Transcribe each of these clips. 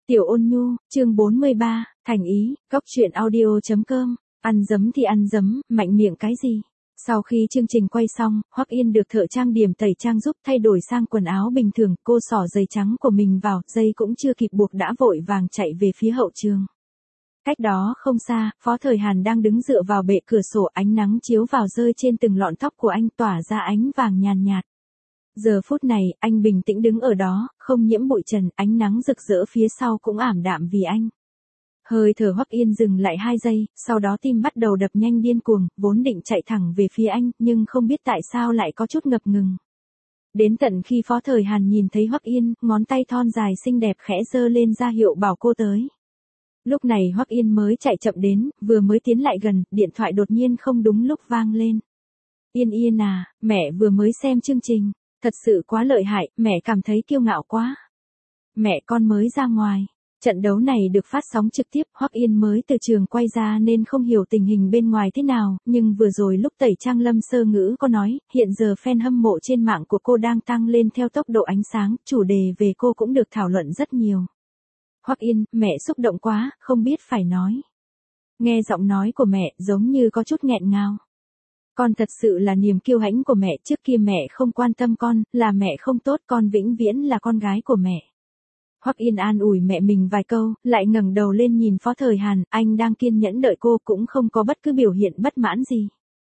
Tiểu Ôn Nhu, chương 43, thành ý, góc truyện audio.com, ăn dấm thì ăn dấm, mạnh miệng cái gì? Sau khi chương trình quay xong, Hoắc Yên được thợ trang điểm tẩy trang giúp thay đổi sang quần áo bình thường, cô xỏ giày trắng của mình vào, dây cũng chưa kịp buộc đã vội vàng chạy về phía hậu trường. Cách đó không xa, Phó Thời Hàn đang đứng dựa vào bệ cửa sổ, ánh nắng chiếu vào rơi trên từng lọn tóc của anh tỏa ra ánh vàng nhàn nhạt. Giờ phút này, anh bình tĩnh đứng ở đó, không nhiễm bụi trần, ánh nắng rực rỡ phía sau cũng ảm đạm vì anh. Hơi thở Hoắc Yên dừng lại 2 giây, sau đó tim bắt đầu đập nhanh điên cuồng, vốn định chạy thẳng về phía anh, nhưng không biết tại sao lại có chút ngập ngừng. Đến tận khi Phó Thời Hàn nhìn thấy Hoắc Yên, ngón tay thon dài xinh đẹp khẽ giơ lên ra hiệu bảo cô tới. Lúc này Hoắc Yên mới chạy chậm đến, vừa mới tiến lại gần, điện thoại đột nhiên không đúng lúc vang lên. Yên Yên à, mẹ vừa mới xem chương trình. Thật sự quá lợi hại, mẹ cảm thấy kiêu ngạo quá. Mẹ con mới ra ngoài. Trận đấu này được phát sóng trực tiếp, Hoắc Yên mới từ trường quay ra nên không hiểu tình hình bên ngoài thế nào, nhưng vừa rồi lúc tẩy trang Lâm Sơ Ngữ có nói, hiện giờ fan hâm mộ trên mạng của cô đang tăng lên theo tốc độ ánh sáng, chủ đề về cô cũng được thảo luận rất nhiều. Hoắc Yên, mẹ xúc động quá, không biết phải nói. Nghe giọng nói của mẹ giống như có chút nghẹn ngào. Con thật sự là niềm kiêu hãnh của mẹ, trước kia mẹ không quan tâm con, là mẹ không tốt, con vĩnh viễn là con gái của mẹ. Hoắc Yên an ủi mẹ mình vài câu, lại ngẩng đầu lên nhìn Phó Thời Hàn, anh đang kiên nhẫn đợi cô cũng không có bất cứ biểu hiện bất mãn gì.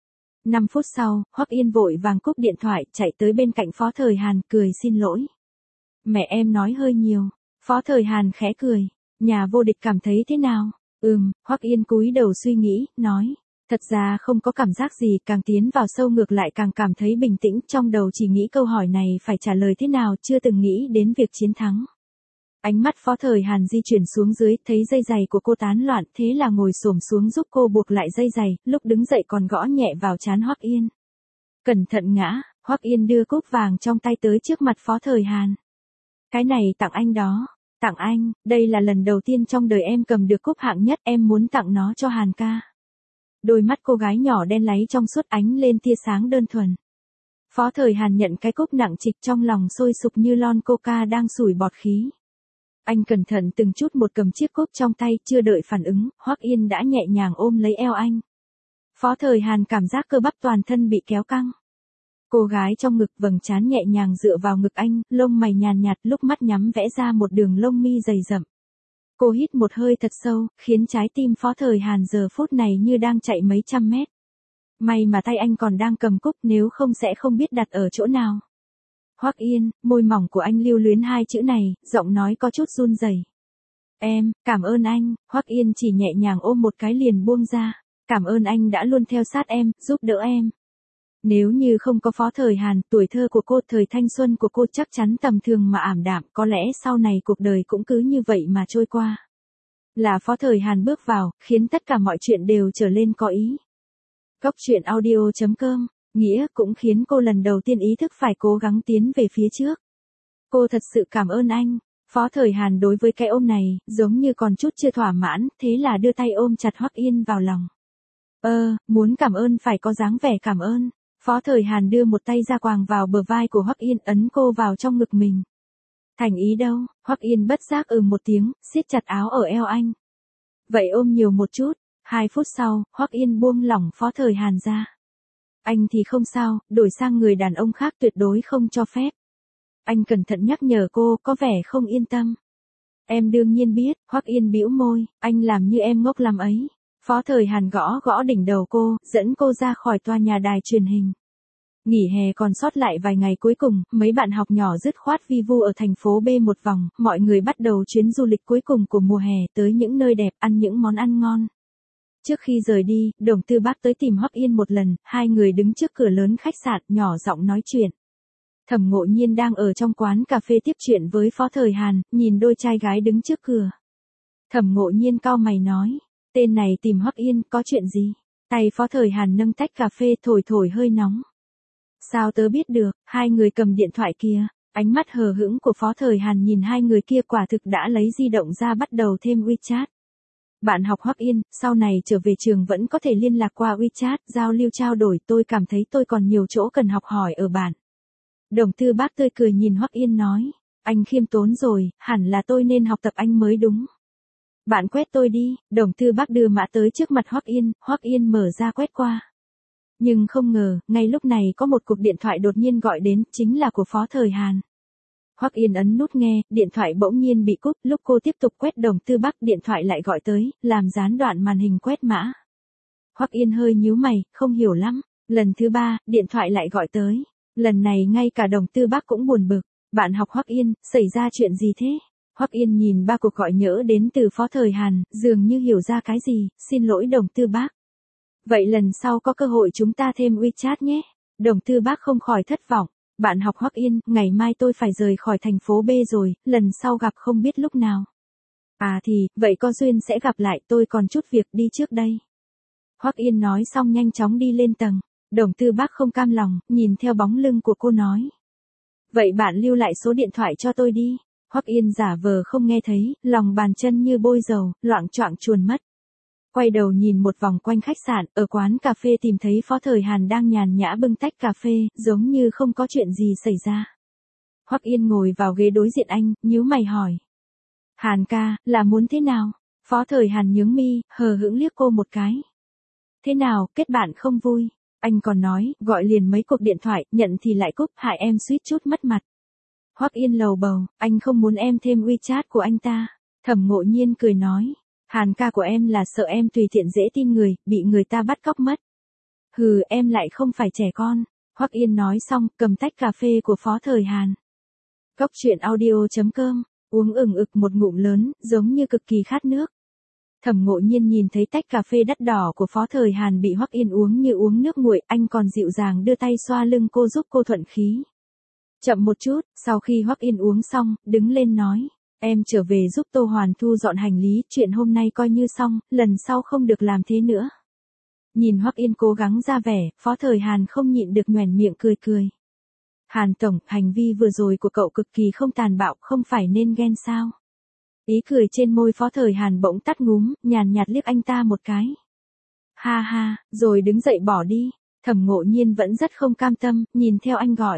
5 phút sau, Hoắc Yên vội vàng cúp điện thoại, chạy tới bên cạnh Phó Thời Hàn, cười xin lỗi. Mẹ em nói hơi nhiều. Phó Thời Hàn khẽ cười, nhà vô địch cảm thấy thế nào? Hoắc Yên cúi đầu suy nghĩ, nói. Thật ra không có cảm giác gì, càng tiến vào sâu ngược lại càng cảm thấy bình tĩnh, trong đầu chỉ nghĩ câu hỏi này phải trả lời thế nào, chưa từng nghĩ đến việc chiến thắng. Ánh mắt Phó Thời Hàn di chuyển xuống dưới, thấy dây giày của cô tán loạn, thế là ngồi xổm xuống giúp cô buộc lại dây giày, lúc đứng dậy còn gõ nhẹ vào trán Hoắc Yên. Cẩn thận ngã, Hoắc Yên đưa cúp vàng trong tay tới trước mặt Phó Thời Hàn. Cái này tặng anh đó. Tặng anh, đây là lần đầu tiên trong đời em cầm được cúp hạng nhất, em muốn tặng nó cho Hàn ca. Đôi mắt cô gái nhỏ đen láy trong suốt ánh lên tia sáng đơn thuần. Phó Thời Hàn nhận cái cúp nặng trịch, trong lòng sôi sục như lon coca đang sủi bọt khí. Anh cẩn thận từng chút một cầm chiếc cúp trong tay, chưa đợi phản ứng, Hoắc Yên đã nhẹ nhàng ôm lấy eo anh. Phó Thời Hàn cảm giác cơ bắp toàn thân bị kéo căng. Cô gái trong ngực vầng trán nhẹ nhàng dựa vào ngực anh, lông mày nhàn nhạt, lúc mắt nhắm vẽ ra một đường lông mi dày rậm. Cô hít một hơi thật sâu, khiến trái tim Phó Thời Hàn giờ phút này như đang chạy mấy trăm mét. May mà tay anh còn đang cầm cúp, nếu không sẽ không biết đặt ở chỗ nào. Hoắc Yên, môi mỏng của anh lưu luyến 2 chữ này, giọng nói có chút run rẩy. Em, cảm ơn anh. Hoắc Yên chỉ nhẹ nhàng ôm một cái liền buông ra. Cảm ơn anh đã luôn theo sát em, giúp đỡ em. Nếu như không có Phó Thời Hàn, tuổi thơ của cô, thời thanh xuân của cô chắc chắn tầm thường mà ảm đạm, có lẽ sau này cuộc đời cũng cứ như vậy mà trôi qua. Là Phó Thời Hàn bước vào, khiến tất cả mọi chuyện đều trở lên có ý. Góc truyện audio.com, nghĩa cũng khiến cô lần đầu tiên ý thức phải cố gắng tiến về phía trước. Cô thật sự cảm ơn anh. Phó Thời Hàn đối với cái ôm này, giống như còn chút chưa thỏa mãn, thế là đưa tay ôm chặt Hoắc Yên vào lòng. Muốn cảm ơn phải có dáng vẻ cảm ơn. Phó Thời Hàn đưa một tay ra quàng vào bờ vai của Hoắc Yên, ấn cô vào trong ngực mình. Thành ý đâu? Hoắc Yên bất giác một tiếng, siết chặt áo ở eo anh. Vậy ôm nhiều một chút. 2 phút sau, Hoắc Yên buông lỏng Phó Thời Hàn ra. Anh thì không sao, đổi sang người đàn ông khác tuyệt đối không cho phép. Anh cẩn thận nhắc nhở cô, có vẻ không yên tâm. Em đương nhiên biết. Hoắc Yên bĩu môi, anh làm như em ngốc làm ấy. Phó Thời Hàn gõ gõ đỉnh đầu cô, dẫn cô ra khỏi tòa nhà đài truyền hình. Nghỉ hè còn sót lại vài ngày cuối cùng, mấy bạn học nhỏ dứt khoát vi vu ở thành phố B một vòng, mọi người bắt đầu chuyến du lịch cuối cùng của mùa hè, tới những nơi đẹp, ăn những món ăn ngon. Trước khi rời đi, Đồng Tư Bác tới tìm Hoắc Yên một lần, hai người đứng trước cửa lớn khách sạn, nhỏ giọng nói chuyện. Thẩm Ngộ Nhiên đang ở trong quán cà phê tiếp chuyện với Phó Thời Hàn, nhìn đôi trai gái đứng trước cửa. Thẩm Ngộ Nhiên cau mày nói, tên này tìm Hoắc Yên, có chuyện gì? Tay Phó Thời Hàn nâng tách cà phê thổi thổi hơi nóng. Sao tớ biết được? Hai người cầm điện thoại kia. Ánh mắt hờ hững của Phó Thời Hàn nhìn hai người kia, quả thực đã lấy di động ra bắt đầu thêm WeChat. Bạn học Hoắc Yên, sau này trở về trường vẫn có thể liên lạc qua WeChat, giao lưu trao đổi, tôi cảm thấy tôi còn nhiều chỗ cần học hỏi ở bạn. Đồng Tư Bác tươi cười nhìn Hoắc Yên nói. Anh khiêm tốn rồi, hẳn là tôi nên học tập anh mới đúng. Bạn quét tôi đi, Đồng Tư Bắc đưa mã tới trước mặt Hoắc Yên mở ra quét qua. Nhưng không ngờ, ngay lúc này có một cuộc điện thoại đột nhiên gọi đến, chính là của Phó Thời Hàn. Hoắc Yên ấn nút nghe, điện thoại bỗng nhiên bị cúp, lúc cô tiếp tục quét Đồng Tư Bắc điện thoại lại gọi tới, làm gián đoạn màn hình quét mã. Hoắc Yên hơi nhíu mày, không hiểu lắm, lần thứ 3, điện thoại lại gọi tới. Lần này ngay cả Đồng Tư Bắc cũng buồn bực, bạn học Hoắc Yên, xảy ra chuyện gì thế? Hoắc Yên nhìn 3 cuộc gọi nhỡ đến từ Phó Thời Hàn, dường như hiểu ra cái gì, xin lỗi Đồng Tư Bắc. Vậy lần sau có cơ hội chúng ta thêm WeChat nhé. Đồng Tư Bắc không khỏi thất vọng. Bạn học Hoắc Yên, ngày mai tôi phải rời khỏi thành phố B rồi, lần sau gặp không biết lúc nào. À thì, vậy có duyên sẽ gặp lại, tôi còn chút việc đi trước đây. Hoắc Yên nói xong nhanh chóng đi lên tầng. Đồng Tư Bắc không cam lòng, nhìn theo bóng lưng của cô nói. Vậy bạn lưu lại số điện thoại cho tôi đi. Hoắc Yên giả vờ không nghe thấy, lòng bàn chân như bôi dầu, loạng choạng chuồn mất. Quay đầu nhìn một vòng quanh khách sạn, ở quán cà phê tìm thấy Phó Thời Hàn đang nhàn nhã bưng tách cà phê, giống như không có chuyện gì xảy ra. Hoắc Yên ngồi vào ghế đối diện anh, nhíu mày hỏi. Hàn ca, là muốn thế nào? Phó Thời Hàn nhướng mi, hờ hững liếc cô một cái. Thế nào, kết bạn không vui? Anh còn nói, gọi liền mấy cuộc điện thoại, nhận thì lại cúp, hại em suýt chút mất mặt. Hoắc Yên lầu bầu, anh không muốn em thêm WeChat của anh ta. Thẩm Ngộ Nhiên cười nói. Hàn ca của em là sợ em tùy tiện dễ tin người, bị người ta bắt cóc mất. Hừ, em lại không phải trẻ con. Hoắc Yên nói xong, cầm tách cà phê của Phó Thời Hàn. Cốc truyện audio.com, uống ực một ngụm lớn, giống như cực kỳ khát nước. Thẩm Ngộ Nhiên nhìn thấy tách cà phê đắt đỏ của Phó Thời Hàn bị Hoắc Yên uống như uống nước nguội, anh còn dịu dàng đưa tay xoa lưng cô giúp cô thuận khí. Chậm một chút, sau khi Hoắc Yên uống xong, đứng lên nói. Em trở về giúp Tô Hoàn thu dọn hành lý, chuyện hôm nay coi như xong, lần sau không được làm thế nữa. Nhìn Hoắc Yên cố gắng ra vẻ, Phó Thời Hàn không nhịn được nhoẻn miệng cười cười. Hàn tổng, hành vi vừa rồi của cậu cực kỳ không tàn bạo, không phải nên ghen sao? Ý cười trên môi Phó Thời Hàn bỗng tắt ngúm, nhàn nhạt liếc anh ta một cái. Ha ha, rồi đứng dậy bỏ đi. Thẩm Ngộ Nhiên vẫn rất không cam tâm, nhìn theo anh gọi.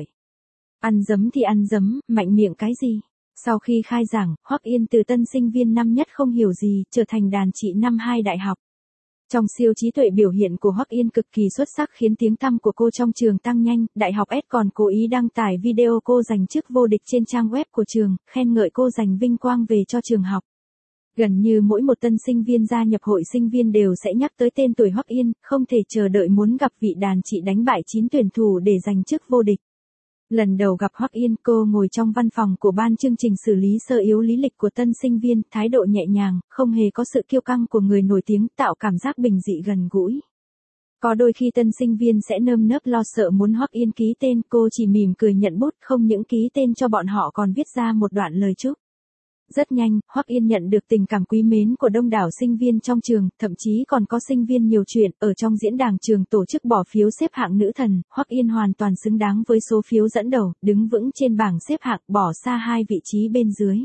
Ăn dấm thì ăn dấm, mạnh miệng cái gì? Sau khi khai giảng, Hoắc Yên từ tân sinh viên năm nhất không hiểu gì, trở thành đàn chị năm 2 đại học. Trong siêu trí tuệ biểu hiện của Hoắc Yên cực kỳ xuất sắc khiến tiếng tăm của cô trong trường tăng nhanh, Đại học S còn cố ý đăng tải video cô giành chức vô địch trên trang web của trường, khen ngợi cô giành vinh quang về cho trường học. Gần như mỗi một tân sinh viên gia nhập hội sinh viên đều sẽ nhắc tới tên tuổi Hoắc Yên, không thể chờ đợi muốn gặp vị đàn chị đánh bại 9 tuyển thủ để giành chức vô địch. Lần đầu gặp Hoắc Yên, cô ngồi trong văn phòng của ban chương trình xử lý sơ yếu lý lịch của tân sinh viên, thái độ nhẹ nhàng, không hề có sự kiêu căng của người nổi tiếng, tạo cảm giác bình dị gần gũi. Có đôi khi tân sinh viên sẽ nơm nớp lo sợ muốn Hoắc Yên ký tên, cô chỉ mỉm cười nhận bút, không những ký tên cho bọn họ còn viết ra một đoạn lời chúc. Rất nhanh, Hoắc Yên nhận được tình cảm quý mến của đông đảo sinh viên trong trường, thậm chí còn có sinh viên nhiều chuyện, ở trong diễn đàn trường tổ chức bỏ phiếu xếp hạng nữ thần, Hoắc Yên hoàn toàn xứng đáng với số phiếu dẫn đầu, đứng vững trên bảng xếp hạng, bỏ xa 2 vị trí bên dưới.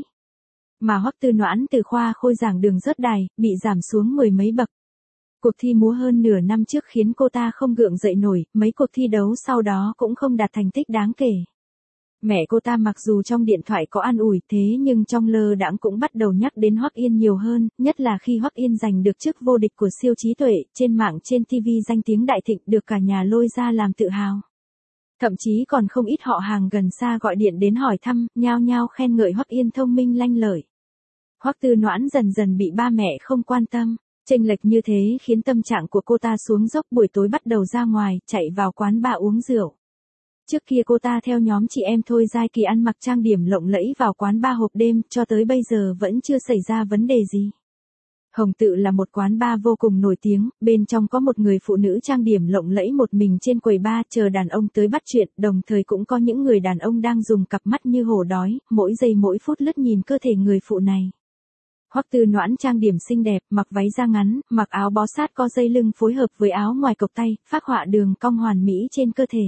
Mà Hoắc Tư Noãn từ khoa khôi giảng đường rớt đài, bị giảm xuống 10 mấy bậc. Cuộc thi múa hơn nửa năm trước khiến cô ta không gượng dậy nổi, mấy cuộc thi đấu sau đó cũng không đạt thành tích đáng kể. Mẹ cô ta mặc dù trong điện thoại có an ủi thế nhưng trong lơ đãng cũng bắt đầu nhắc đến Hoắc Yên nhiều hơn, nhất là khi Hoắc Yên giành được chức vô địch của siêu trí tuệ, trên mạng trên TV danh tiếng đại thịnh được cả nhà lôi ra làm tự hào. Thậm chí còn không ít họ hàng gần xa gọi điện đến hỏi thăm, nhao nhao khen ngợi Hoắc Yên thông minh lanh lợi. Hoắc Tư Noãn dần dần bị ba mẹ không quan tâm, chênh lệch như thế khiến tâm trạng của cô ta xuống dốc, buổi tối bắt đầu ra ngoài, chạy vào quán bar uống rượu. Trước kia cô ta theo nhóm chị em Thôi Giai Kỳ ăn mặc trang điểm lộng lẫy vào quán bar hộp đêm, cho tới bây giờ vẫn chưa xảy ra vấn đề gì. Hồng Tự là một quán bar vô cùng nổi tiếng, bên trong có một người phụ nữ trang điểm lộng lẫy một mình trên quầy bar chờ đàn ông tới bắt chuyện, đồng thời cũng có những người đàn ông đang dùng cặp mắt như hổ đói, mỗi giây mỗi phút lướt nhìn cơ thể người phụ này. Hoắc Tư Noãn trang điểm xinh đẹp, mặc váy da ngắn, mặc áo bó sát co dây lưng phối hợp với áo ngoài cộc tay, phác họa đường cong hoàn mỹ trên cơ thể.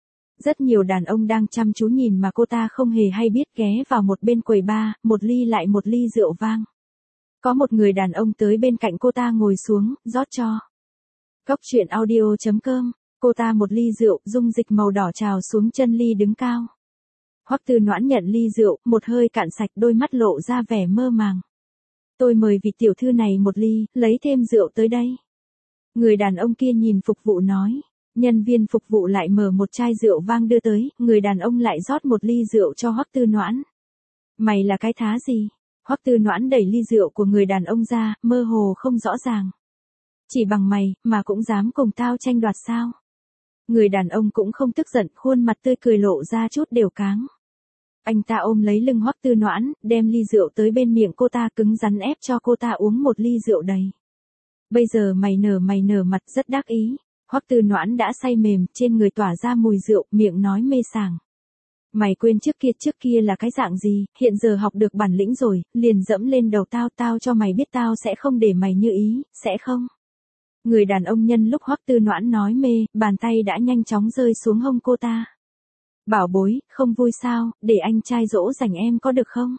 Rất nhiều đàn ông đang chăm chú nhìn mà cô ta không hề hay biết ghé vào một bên quầy bar, một ly lại một ly rượu vang. Có một người đàn ông tới bên cạnh cô ta ngồi xuống, rót cho. Cốc truyện audio.com, cô ta một ly rượu, dung dịch màu đỏ trào xuống chân ly đứng cao. Hoắc Tư Noãn nhận ly rượu, một hơi cạn sạch, đôi mắt lộ ra vẻ mơ màng. Tôi mời vị tiểu thư này một ly, lấy thêm rượu tới đây. Người đàn ông kia nhìn phục vụ nói. Nhân viên phục vụ lại mở một chai rượu vang đưa tới, người đàn ông lại rót một ly rượu cho Hoắc Tư Noãn. Mày là cái thá gì? Hoắc Tư Noãn đẩy ly rượu của người đàn ông ra, mơ hồ không rõ ràng. Chỉ bằng mày, mà cũng dám cùng tao tranh đoạt sao? Người đàn ông cũng không tức giận, khuôn mặt tươi cười lộ ra chút đều cáng. Anh ta ôm lấy lưng Hoắc Tư Noãn, đem ly rượu tới bên miệng cô ta, cứng rắn ép cho cô ta uống một ly rượu đầy. Bây giờ mày nở mặt rất đắc ý. Hoắc Tư Noãn đã say mềm, trên người tỏa ra mùi rượu, miệng nói mê sảng. Mày quên trước kia là cái dạng gì, hiện giờ học được bản lĩnh rồi, liền dẫm lên đầu tao cho mày biết tao sẽ không để mày như ý, sẽ không? Người đàn ông nhân lúc Hoắc Tư Noãn nói mê, bàn tay đã nhanh chóng rơi xuống hông cô ta. Bảo bối, không vui sao, để anh trai dỗ dành em có được không?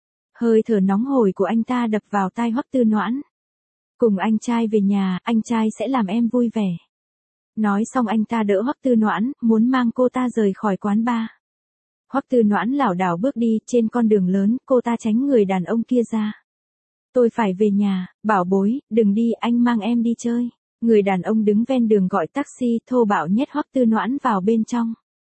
Hơi thở nóng hổi của anh ta đập vào tai Hoắc Tư Noãn. Cùng anh trai về nhà, anh trai sẽ làm em vui vẻ. Nói xong anh ta đỡ Hoắc Tư Noãn, muốn mang cô ta rời khỏi quán bar. Hoắc Tư Noãn lảo đảo bước đi, trên con đường lớn, cô ta tránh người đàn ông kia ra. Tôi phải về nhà, bảo bối, đừng đi, anh mang em đi chơi. Người đàn ông đứng ven đường gọi taxi, thô bạo nhét Hoắc Tư Noãn vào bên trong.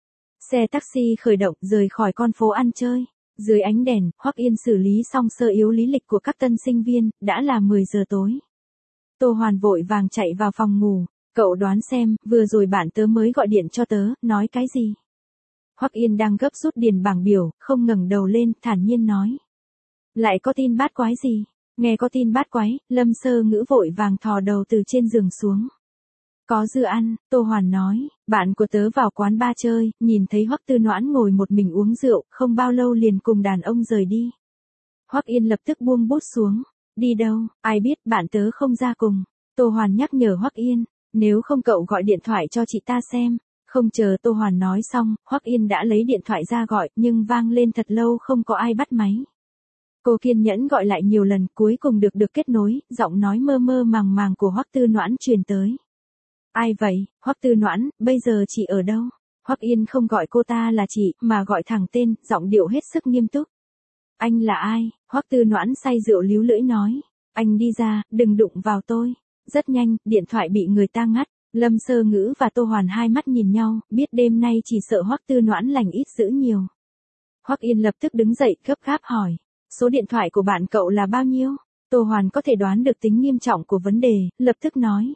Xe taxi khởi động, rời khỏi con phố ăn chơi. Dưới ánh đèn, Hoắc Yên xử lý xong sơ yếu lý lịch của các tân sinh viên, đã là 10 giờ tối. Tô Hoàn vội vàng chạy vào phòng ngủ. Cậu đoán xem, vừa rồi bạn tớ mới gọi điện cho tớ, nói cái gì? Hoắc Yên đang gấp rút điền bảng biểu, không ngẩng đầu lên, thản nhiên nói. Lại có tin bát quái gì? Nghe có tin bát quái, Lâm Sơ Ngữ vội vàng thò đầu từ trên giường xuống. Có dưa ăn, Tô Hoàn nói, bạn của tớ vào quán bar chơi, nhìn thấy Hoắc Tư Noãn ngồi một mình uống rượu, không bao lâu liền cùng đàn ông rời đi. Hoắc Yên lập tức buông bút xuống. Đi đâu, ai biết, bạn tớ không ra cùng. Tô Hoàn nhắc nhở Hoắc Yên. Nếu không cậu gọi điện thoại cho chị ta xem. Không chờ Tô Hoàn nói xong, Hoắc Yên đã lấy điện thoại ra gọi, nhưng vang lên thật lâu không có ai bắt máy. Cô kiên nhẫn gọi lại nhiều lần, cuối cùng được kết nối, giọng nói mơ mơ màng màng của Hoắc Tư Noãn truyền tới. Ai vậy, Hoắc Tư Noãn, bây giờ chị ở đâu? Hoắc Yên không gọi cô ta là chị, mà gọi thẳng tên, giọng điệu hết sức nghiêm túc. Anh là ai? Hoắc Tư Noãn say rượu líu lưỡi nói. Anh đi ra, đừng đụng vào tôi. Rất nhanh, điện thoại bị người ta ngắt. Lâm Sơ Ngữ và Tô Hoàn hai mắt nhìn nhau, biết đêm nay chỉ sợ Hoắc Tư Noãn lành ít dữ nhiều. Hoắc Yên lập tức đứng dậy, gấp gáp hỏi. Số điện thoại của bạn cậu là bao nhiêu? Tô Hoàn có thể đoán được tính nghiêm trọng của vấn đề, lập tức nói.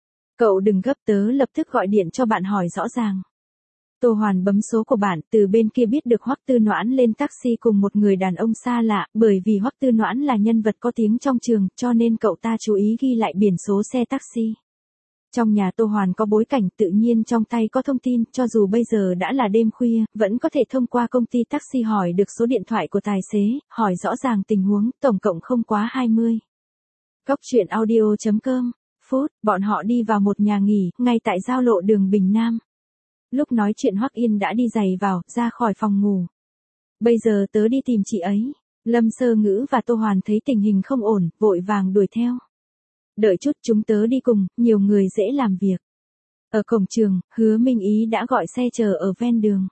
Cậu đừng gấp, tớ lập tức gọi điện cho bạn hỏi rõ ràng. Tô Hoàn bấm số của bạn, từ bên kia biết được Hoắc Tư Noãn lên taxi cùng một người đàn ông xa lạ, bởi vì Hoắc Tư Noãn là nhân vật có tiếng trong trường, cho nên cậu ta chú ý ghi lại biển số xe taxi. Trong nhà Tô Hoàn có bối cảnh, tự nhiên trong tay có thông tin, cho dù bây giờ đã là đêm khuya, vẫn có thể thông qua công ty taxi hỏi được số điện thoại của tài xế, hỏi rõ ràng tình huống, tổng cộng không quá 20. Cốc truyện audio.com. Phút, bọn họ đi vào một nhà nghỉ, ngay tại giao lộ đường Bình Nam. Lúc nói chuyện Hoắc Yên đã đi giày vào, ra khỏi phòng ngủ. Bây giờ tớ đi tìm chị ấy. Lâm Sơ Ngữ và Tô Hoàn thấy tình hình không ổn, vội vàng đuổi theo. Đợi chút, chúng tớ đi cùng, nhiều người dễ làm việc. Ở cổng trường, Hứa Minh Ý đã gọi xe chờ ở ven đường.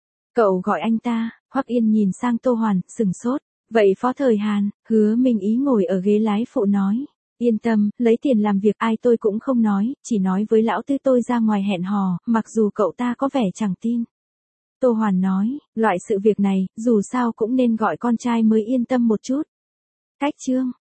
Cậu gọi anh ta? Hoắc Yên nhìn sang Tô Hoàn, sừng sốt. Vậy Phó Thời Hàn? Hứa Minh Ý ngồi ở ghế lái phụ nói. Yên tâm, lấy tiền làm việc ai tôi cũng không nói, chỉ nói với lão tư tôi ra ngoài hẹn hò, mặc dù cậu ta có vẻ chẳng tin. Tô Hoàn nói, loại sự việc này, dù sao cũng nên gọi con trai mới yên tâm một chút. Cách chương.